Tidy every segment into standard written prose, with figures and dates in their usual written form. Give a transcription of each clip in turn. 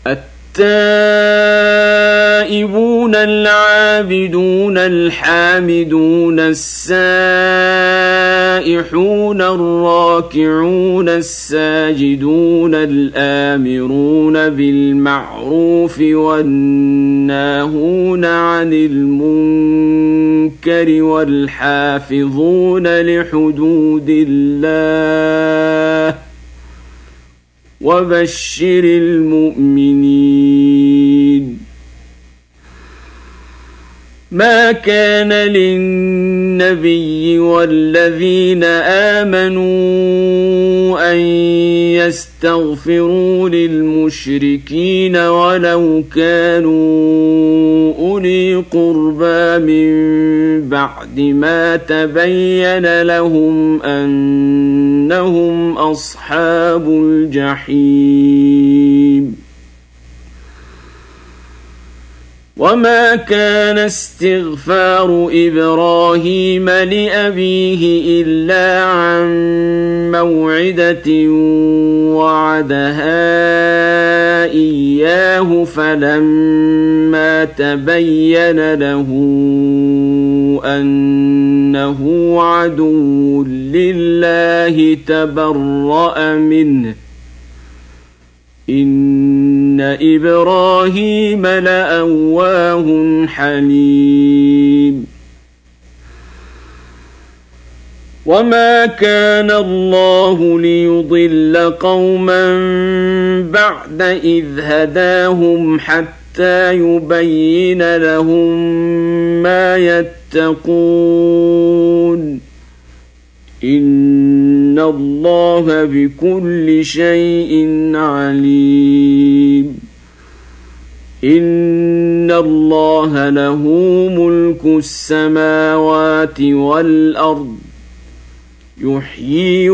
التائبون العابدون الحامدون السائحون الراكعون الساجدون الآمرون بالمعروف والناهون عن المنكر والحافظون لحدود الله وبشر المؤمنين. ما كان للنبي والذين آمنوا أن يستغفروا للمشركين ولو كانوا أولي قربى من بعد ما تبين لهم أنهم أصحاب الجحيم. وما كان استغفار إبراهيم لأبيه إلا عن موعدة وعدها إياه فلما تبين له أنه عدو لله تبرأ منه إن إبراهيم لأواه حليم. وما كان الله ليضل قوما بعد إذ هداهم حتى يبين لهم ما يتقون إن الله بكل شيء عليم. إن الله له ملك السماوات والأرض يحيي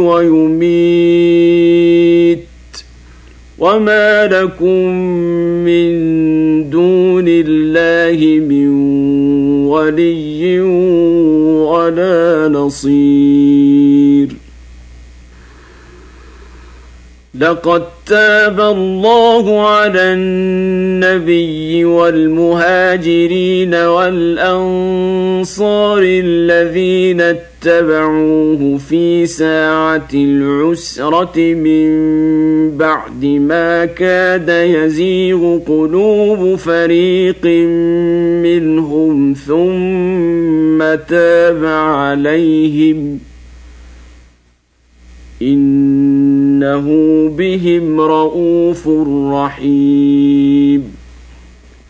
ويميت وما لكم من دون الله من ولي ولا نصير. لقد تاب الله على النبي والمهاجرين والأنصار الذين اتبعوه في ساعة العسرة من بعد ما كاد يزيغ قلوب فريق منهم ثم تاب عليهم إنه بهم رءوف رحيم.